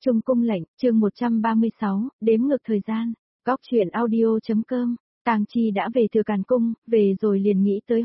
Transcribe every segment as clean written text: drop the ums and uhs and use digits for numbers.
Trung cung lệnh, chương 136, đếm ngược thời gian. Góc truyện audio.com. Tang Chi đã về Thừa Càn cung, về rồi liền nghĩ tới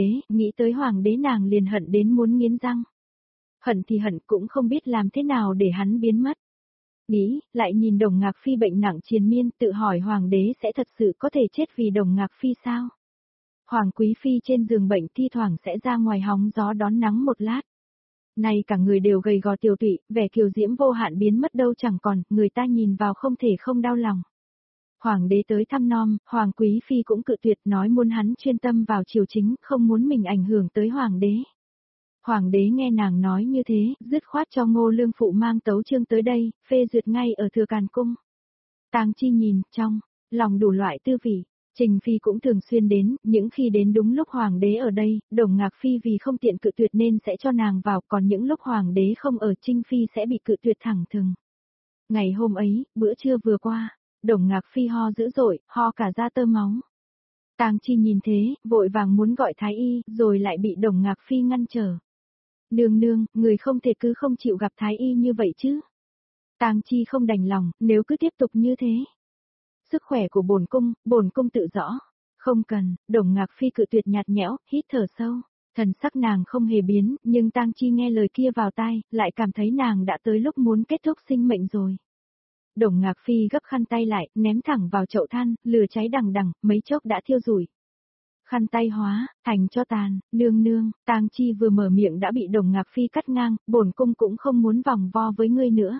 hoàng đế nàng liền hận đến muốn nghiến răng. Hận thì hận cũng không biết làm thế nào để hắn biến mất. Nghĩ, lại nhìn Đồng Ngạc Phi bệnh nặng triền miên, tự hỏi hoàng đế sẽ thật sự có thể chết vì Đồng Ngạc Phi sao? Hoàng Quý Phi trên giường bệnh thi thoảng sẽ ra ngoài hóng gió đón nắng một lát. Nay cả người đều gầy gò tiều tụy, vẻ kiều diễm vô hạn biến mất đâu chẳng còn, người ta nhìn vào không thể không đau lòng. Hoàng đế tới thăm nom, Hoàng Quý Phi cũng cự tuyệt nói muốn hắn chuyên tâm vào triều chính, không muốn mình ảnh hưởng tới Hoàng đế. Hoàng đế nghe nàng nói như thế, dứt khoát cho Ngô Lương Phụ mang tấu chương tới đây, phê duyệt ngay ở Thừa Càn cung. Tang Chi nhìn, trong lòng đủ loại tư vị. Trình Phi cũng thường xuyên đến, những khi đến đúng lúc Hoàng đế ở đây, Đồng Ngạc Phi vì không tiện cự tuyệt nên sẽ cho nàng vào, còn những lúc Hoàng đế không ở Trinh Phi sẽ bị cự tuyệt thẳng thừng. Ngày hôm ấy, bữa trưa vừa qua, Đồng Ngạc Phi ho dữ dội, ho cả ra tơ máu. Tang Chi nhìn thế, vội vàng muốn gọi thái y, rồi lại bị Đồng Ngạc Phi ngăn trở. Nương nương, người không thể cứ không chịu gặp thái y như vậy chứ. Tang Chi không đành lòng, nếu cứ tiếp tục như thế. Sức khỏe của bổn cung tự rõ. Không cần, Đồng Ngạc Phi cự tuyệt nhạt nhẽo, hít thở sâu. Thần sắc nàng không hề biến, nhưng Tang Chi nghe lời kia vào tai, lại cảm thấy nàng đã tới lúc muốn kết thúc sinh mệnh rồi. Đồng Ngạc Phi gấp khăn tay lại, ném thẳng vào chậu than, lửa cháy đằng đằng, mấy chốc đã thiêu rủi. Khăn tay hóa, thành cho tàn, nương, Tang Chi vừa mở miệng đã bị Đồng Ngạc Phi cắt ngang, bổn cung cũng không muốn vòng vo với ngươi nữa.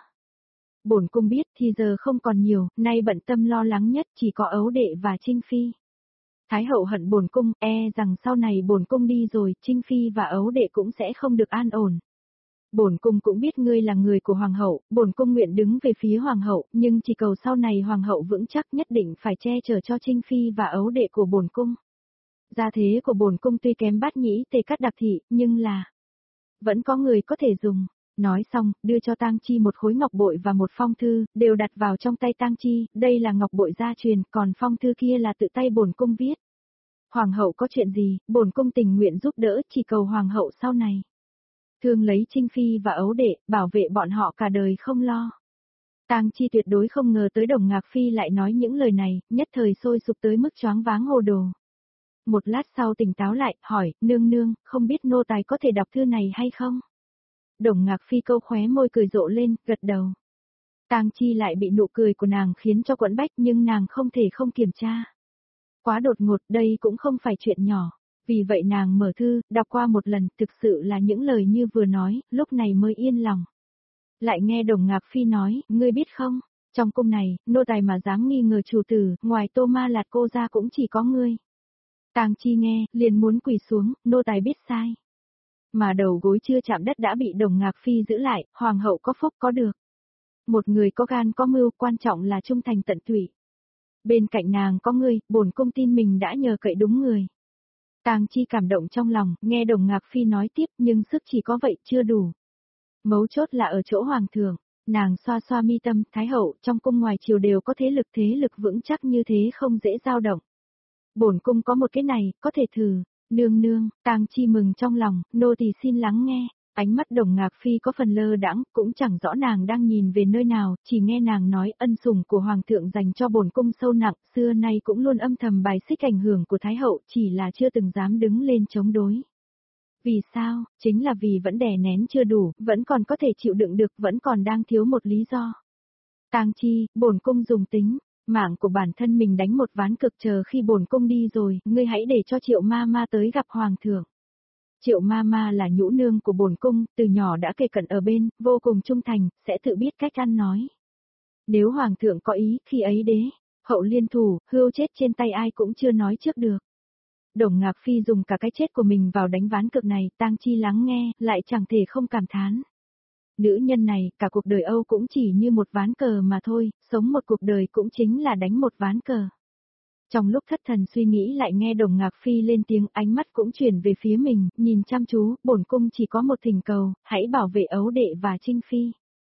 Bổn cung biết thì giờ không còn nhiều, nay bận tâm lo lắng nhất chỉ có Ấu Đệ và Trinh Phi. Thái hậu hận bổn cung, rằng sau này bổn cung đi rồi, Trinh Phi và Ấu Đệ cũng sẽ không được an ổn. Bổn cung cũng biết ngươi là người của hoàng hậu, bổn cung nguyện đứng về phía hoàng hậu, nhưng chỉ cầu sau này hoàng hậu vững chắc nhất định phải che chở cho Trinh Phi và Ấu Đệ của bổn cung. Gia thế của bổn cung tuy kém Bát Nhĩ Tề Cát Đặc Thị, nhưng là vẫn có người có thể dùng. Nói xong, đưa cho Tang Chi một khối ngọc bội và một phong thư, đều đặt vào trong tay Tang Chi, đây là ngọc bội gia truyền, còn phong thư kia là tự tay bổn cung viết. Hoàng hậu có chuyện gì, bổn cung tình nguyện giúp đỡ, chỉ cầu hoàng hậu sau này thương lấy Trinh Phi và Ấu Đệ, bảo vệ bọn họ cả đời không lo. Tang Chi tuyệt đối không ngờ tới Đồng Ngạc Phi lại nói những lời này, nhất thời sôi sục tới mức choáng váng hồ đồ. Một lát sau tỉnh táo lại, hỏi, nương, không biết nô tài có thể đọc thư này hay không? Đồng Ngạc Phi câu khóe môi cười rộ lên, gật đầu. Tang Chi lại bị nụ cười của nàng khiến cho quẫn bách, nhưng nàng không thể không kiểm tra. Quá đột ngột, đây cũng không phải chuyện nhỏ. Vì vậy nàng mở thư, đọc qua một lần, thực sự là những lời như vừa nói, lúc này mới yên lòng. Lại nghe Đồng Ngạc Phi nói, ngươi biết không, trong cung này, nô tài mà dám nghi ngờ chủ tử, ngoài Tô Ma Lạt cô ra cũng chỉ có ngươi. Tang Chi nghe, liền muốn quỳ xuống, nô tài biết sai. Mà đầu gối chưa chạm đất đã bị Đồng Ngạc Phi giữ lại, hoàng hậu có phúc có được. Một người có gan có mưu, quan trọng là trung thành tận tụy. Bên cạnh nàng có ngươi, bổn cung tin mình đã nhờ cậy đúng người. Tang Chi cảm động trong lòng, nghe Đồng Ngạc Phi nói tiếp, nhưng sức chỉ có vậy chưa đủ. Mấu chốt là ở chỗ hoàng thượng, nàng xoa xoa mi tâm, thái hậu, trong cung ngoài triều đều có thế lực vững chắc như thế không dễ dao động. Bổn cung có một cái này, có thể thử. Nương, Tang Chi mừng trong lòng, nô tỳ xin lắng nghe. Ánh mắt Đồng Ngạc Phi có phần lơ đãng, cũng chẳng rõ nàng đang nhìn về nơi nào, chỉ nghe nàng nói ân sủng của hoàng thượng dành cho bổn cung sâu nặng, xưa nay cũng luôn âm thầm bài xích ảnh hưởng của thái hậu, chỉ là chưa từng dám đứng lên chống đối. Vì sao? Chính là vì vẫn đè nén chưa đủ, vẫn còn có thể chịu đựng được, vẫn còn đang thiếu một lý do. Tang Chi, bổn cung dùng tính mạng của bản thân mình đánh một ván cực, chờ khi bổn cung đi rồi, ngươi hãy để cho Triệu Ma Ma tới gặp hoàng thượng. Triệu Ma Ma là nhũ nương của bổn cung, từ nhỏ đã kề cận ở bên, vô cùng trung thành, sẽ tự biết cách ăn nói. Nếu hoàng thượng có ý, khi ấy đế, hậu liên thủ, hươu chết trên tay ai cũng chưa nói trước được. Đồng Ngạc Phi dùng cả cái chết của mình vào đánh ván cực này, Tang Chi lắng nghe, lại chẳng thể không cảm thán. Nữ nhân này, cả cuộc đời Âu cũng chỉ như một ván cờ mà thôi, sống một cuộc đời cũng chính là đánh một ván cờ. Trong lúc thất thần suy nghĩ lại nghe Đồng Ngạc Phi lên tiếng, ánh mắt cũng chuyển về phía mình, nhìn chăm chú, bổn cung chỉ có một thỉnh cầu, hãy bảo vệ Ấu Đệ và Trinh Phi.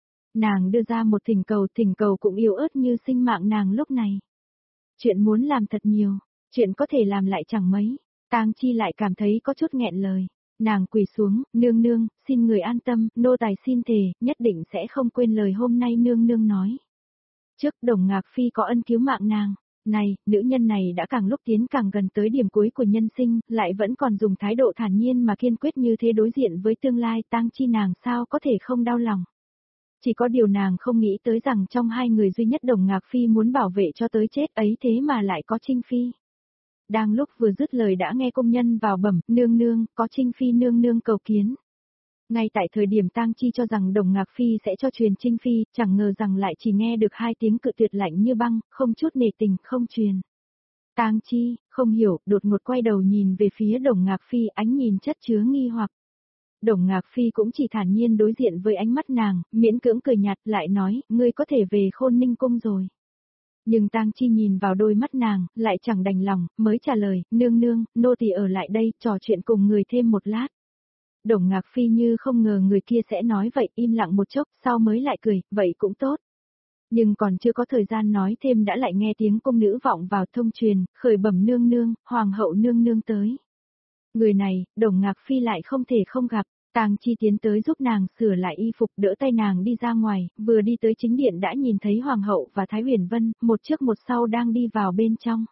Nàng đưa ra một thỉnh cầu cũng yếu ớt như sinh mạng nàng lúc này. Chuyện muốn làm thật nhiều, chuyện có thể làm lại chẳng mấy. Tang Chi lại cảm thấy có chút nghẹn lời. Nàng quỳ xuống, nương nương, xin người an tâm, nô tài xin thề, nhất định sẽ không quên lời hôm nay nương nương nói. Trước Đồng Ngạc Phi có ân cứu mạng nàng, này, nữ nhân này đã càng lúc tiến càng gần tới điểm cuối của nhân sinh, lại vẫn còn dùng thái độ thản nhiên mà kiên quyết như thế đối diện với tương lai, Tang Chi nàng sao có thể không đau lòng. Chỉ có điều nàng không nghĩ tới rằng trong hai người duy nhất Đồng Ngạc Phi muốn bảo vệ cho tới chết ấy thế mà lại có Trinh Phi. Đang lúc vừa dứt lời đã nghe công nhân vào bẩm, nương nương, có Trinh Phi nương nương cầu kiến. Ngay tại thời điểm Tang Chi cho rằng Đồng Ngạc Phi sẽ cho truyền Trinh Phi, chẳng ngờ rằng lại chỉ nghe được hai tiếng cự tuyệt lạnh như băng, không chút nể tình, không truyền. Tang Chi, không hiểu, đột ngột quay đầu nhìn về phía Đồng Ngạc Phi, ánh nhìn chất chứa nghi hoặc. Đồng Ngạc Phi cũng chỉ thản nhiên đối diện với ánh mắt nàng, miễn cưỡng cười nhạt lại nói, ngươi có thể về Khôn Ninh Cung rồi. Nhưng Tang Chi nhìn vào đôi mắt nàng, lại chẳng đành lòng, mới trả lời, nương nương, nô tỳ ở lại đây, trò chuyện cùng người thêm một lát. Đồng Ngạc Phi như không ngờ người kia sẽ nói vậy, im lặng một chốc, sau mới lại cười, vậy cũng tốt. Nhưng còn chưa có thời gian nói thêm đã lại nghe tiếng cung nữ vọng vào thông truyền, khởi bẩm nương nương, hoàng hậu nương nương tới. Người này, Đồng Ngạc Phi lại không thể không gặp. Tang Chi tiến tới giúp nàng sửa lại y phục, đỡ tay nàng đi ra ngoài, vừa đi tới chính điện đã nhìn thấy Hoàng hậu và Thái Huyền Vân, một trước một sau đang đi vào bên trong.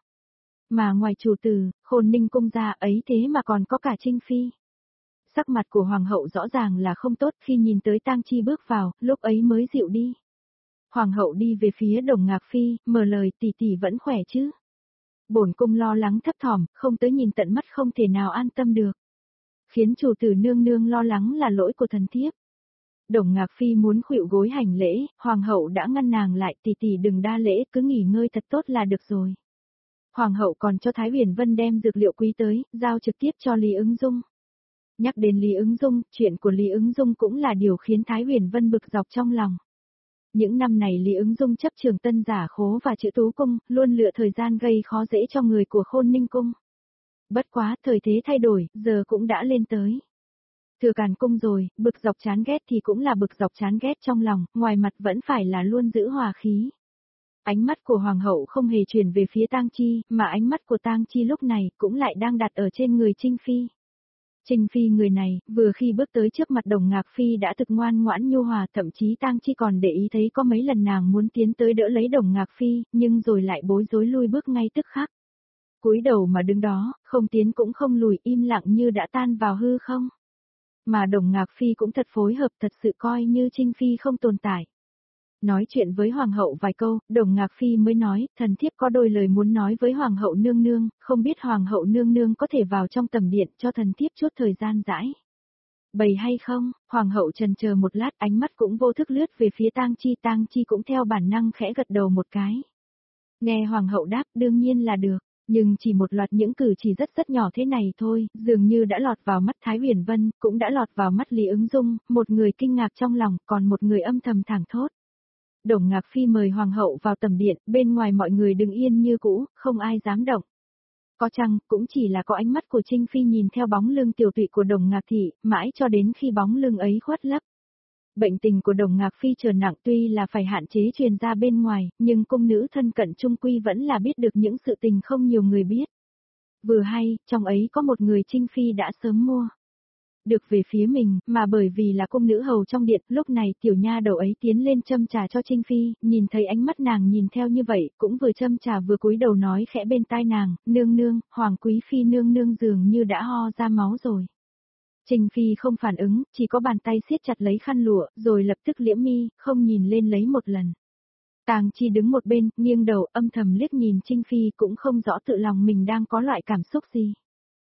Mà ngoài chủ tử, Khôn Ninh cung gia ấy thế mà còn có cả Trinh Phi. Sắc mặt của Hoàng hậu rõ ràng là không tốt, khi nhìn tới Tang Chi bước vào, lúc ấy mới dịu đi. Hoàng hậu đi về phía Đồng Ngạc Phi, mở lời, tỷ tỷ vẫn khỏe chứ. Bổn cung lo lắng thấp thỏm, không tới nhìn tận mắt không thể nào an tâm được. Khiến chủ tử nương nương lo lắng là lỗi của thần thiếp. Đồng Ngạc Phi muốn khuỵu gối hành lễ, Hoàng hậu đã ngăn nàng lại, tỷ tỷ đừng đa lễ, cứ nghỉ ngơi thật tốt là được rồi. Hoàng hậu còn cho Thái Huyền Vân đem dược liệu quý tới, giao trực tiếp cho Lý Ứng Dung. Nhắc đến Lý Ứng Dung, chuyện của Lý Ứng Dung cũng là điều khiến Thái Huyền Vân bực dọc trong lòng. Những năm này Lý Ứng Dung chấp trường Tân Giả Khố và Chữ Tú Cung, luôn lựa thời gian gây khó dễ cho người của Khôn Ninh Cung. Bất quá, thời thế thay đổi, giờ cũng đã lên tới. Thừa Càn Cung rồi, bực dọc chán ghét thì cũng là bực dọc chán ghét trong lòng, ngoài mặt vẫn phải là luôn giữ hòa khí. Ánh mắt của Hoàng hậu không hề chuyển về phía Tang Chi, mà ánh mắt của Tang Chi lúc này cũng lại đang đặt ở trên người Trinh Phi. Trinh Phi người này, vừa khi bước tới trước mặt Đồng Ngạc Phi đã thực ngoan ngoãn nhu hòa, thậm chí Tang Chi còn để ý thấy có mấy lần nàng muốn tiến tới đỡ lấy Đồng Ngạc Phi, nhưng rồi lại bối rối lui bước ngay tức khắc. Cúi đầu mà đứng đó, không tiến cũng không lùi, im lặng như đã tan vào hư không. Mà Đồng Ngạc Phi cũng thật phối hợp, thật sự coi như Trinh Phi không tồn tại. Nói chuyện với Hoàng hậu vài câu, Đồng Ngạc Phi mới nói, thần thiếp có đôi lời muốn nói với Hoàng hậu nương nương, không biết Hoàng hậu nương nương có thể vào trong tầm điện cho thần thiếp chút thời gian rãi. Bày hay không? Hoàng hậu trần chờ một lát, ánh mắt cũng vô thức lướt về phía Tang Chi cũng theo bản năng khẽ gật đầu một cái. Nghe Hoàng hậu đáp, đương nhiên là được. Nhưng chỉ một loạt những cử chỉ rất nhỏ thế này thôi, dường như đã lọt vào mắt Thái Huyền Vân, cũng đã lọt vào mắt Lý Ứng Dung, một người kinh ngạc trong lòng, còn một người âm thầm thảng thốt. Đồng Ngạc Phi mời Hoàng hậu vào tầm điện, bên ngoài mọi người đứng yên như cũ, không ai dám động. Có chăng, cũng chỉ là có ánh mắt của Trinh Phi nhìn theo bóng lưng tiểu tụy của Đồng Ngạc Thị, mãi cho đến khi bóng lưng ấy khuất lấp. Bệnh tình của Đồng Ngạc Phi trở nặng tuy là phải hạn chế truyền ra bên ngoài, nhưng cung nữ thân cận trung quy vẫn là biết được những sự tình không nhiều người biết. Vừa hay, trong ấy có một người Trinh Phi đã sớm mua được về phía mình, mà bởi vì là cung nữ hầu trong điện, lúc này tiểu nha đầu ấy tiến lên châm trà cho Trinh Phi, nhìn thấy ánh mắt nàng nhìn theo như vậy, cũng vừa châm trà vừa cúi đầu nói khẽ bên tai nàng, nương nương, Hoàng quý phi nương nương dường như đã ho ra máu rồi. Trinh Phi không phản ứng, chỉ có bàn tay siết chặt lấy khăn lụa, rồi lập tức liễm mi, không nhìn lên lấy một lần. Tang Chi đứng một bên, nghiêng đầu âm thầm liếc nhìn Trinh Phi cũng không rõ tự lòng mình đang có loại cảm xúc gì.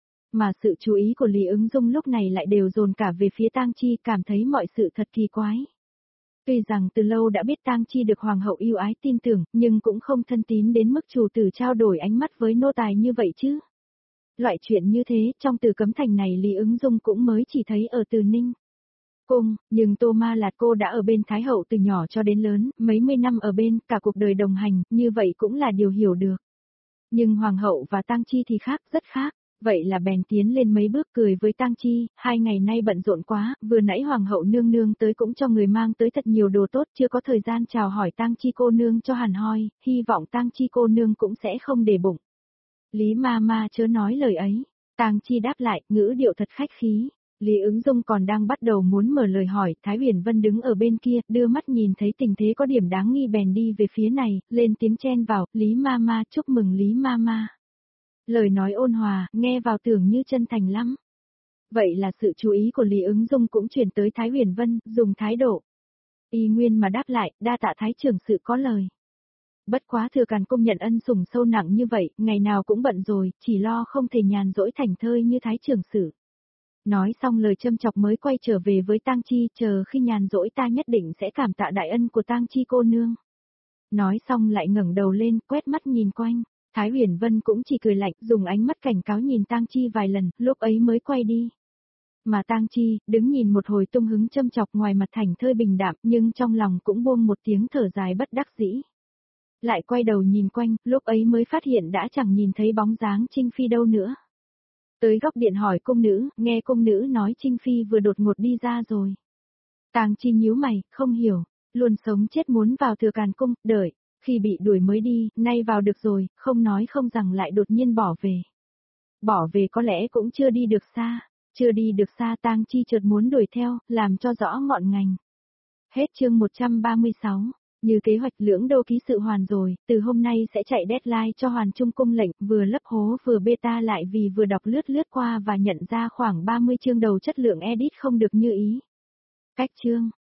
Mà sự chú ý của Lý Ứng Dung lúc này lại đều dồn cả về phía Tang Chi, cảm thấy mọi sự thật kỳ quái. Tuy rằng từ lâu đã biết Tang Chi được Hoàng hậu yêu ái tin tưởng, nhưng cũng không thân tín đến mức chủ tử trao đổi ánh mắt với nô tài như vậy chứ. Loại chuyện như thế, trong Từ Cấm Thành này Lý Ứng Dung cũng mới chỉ thấy ở Từ Ninh Cung, nhưng Tô Ma Lạt cô đã ở bên Thái hậu từ nhỏ cho đến lớn, mấy mươi năm ở bên, cả cuộc đời đồng hành, như vậy cũng là điều hiểu được. Nhưng Hoàng hậu và Tang Chi thì khác, rất khác. Vậy là bèn tiến lên mấy bước cười với Tang Chi, 2 ngày nay bận rộn quá, vừa nãy Hoàng hậu nương nương tới cũng cho người mang tới thật nhiều đồ tốt, chưa có thời gian chào hỏi Tang Chi cô nương cho hẳn hoi, hy vọng Tang Chi cô nương cũng sẽ không để bụng. Lý ma ma chớ nói lời ấy, Tang Chi đáp lại, ngữ điệu thật khách khí. Lý Ứng Dung còn đang bắt đầu muốn mở lời hỏi, Thái Huyền Vân đứng ở bên kia, đưa mắt nhìn thấy tình thế có điểm đáng nghi bèn đi về phía này, lên tiếng chen vào, Lý Mama, chúc mừng Lý Mama. Lời nói ôn hòa, nghe vào tưởng như chân thành lắm. Vậy là sự chú ý của Lý Ứng Dung cũng chuyển tới Thái Huyền Vân, dùng thái độ y nguyên mà đáp lại, đa tạ Thái trưởng sự có lời. Bất quá Thừa Càn Cung nhận ân sủng sâu nặng như vậy, ngày nào cũng bận rồi, chỉ lo không thể nhàn rỗi thảnh thơi như Thái trưởng sự. Nói xong lời châm chọc mới quay trở về với Tang Chi, chờ khi nhàn rỗi ta nhất định sẽ cảm tạ đại ân của Tang Chi cô nương. Nói xong lại ngẩng đầu lên, quét mắt nhìn quanh, Thái Huyền Vân cũng chỉ cười lạnh, dùng ánh mắt cảnh cáo nhìn Tang Chi vài lần, lúc ấy mới quay đi. Mà Tang Chi, đứng nhìn một hồi tung hứng châm chọc ngoài mặt thảnh thơi bình đạm, nhưng trong lòng cũng buông một tiếng thở dài bất đắc dĩ. Lại quay đầu nhìn quanh, lúc ấy mới phát hiện đã chẳng nhìn thấy bóng dáng Trinh Phi đâu nữa. Tới góc điện hỏi cung nữ, nghe cung nữ nói Trinh Phi vừa đột ngột đi ra rồi. Tang Chi nhíu mày, không hiểu, luôn sống chết muốn vào Thừa Càn Cung, đợi, khi bị đuổi mới đi, nay vào được rồi, không nói không rằng lại đột nhiên bỏ về. Bỏ về có lẽ cũng chưa đi được xa, chưa đi được xa Tang Chi chợt muốn đuổi theo, làm cho rõ ngọn ngành. Hết chương 136. Như kế hoạch lưỡng đô ký sự hoàn rồi, từ hôm nay sẽ chạy deadline cho Hoàn Trung Cung lệnh, vừa lấp hố vừa beta lại vì vừa đọc lướt qua và nhận ra khoảng 30 chương đầu chất lượng edit không được như ý. Cách chương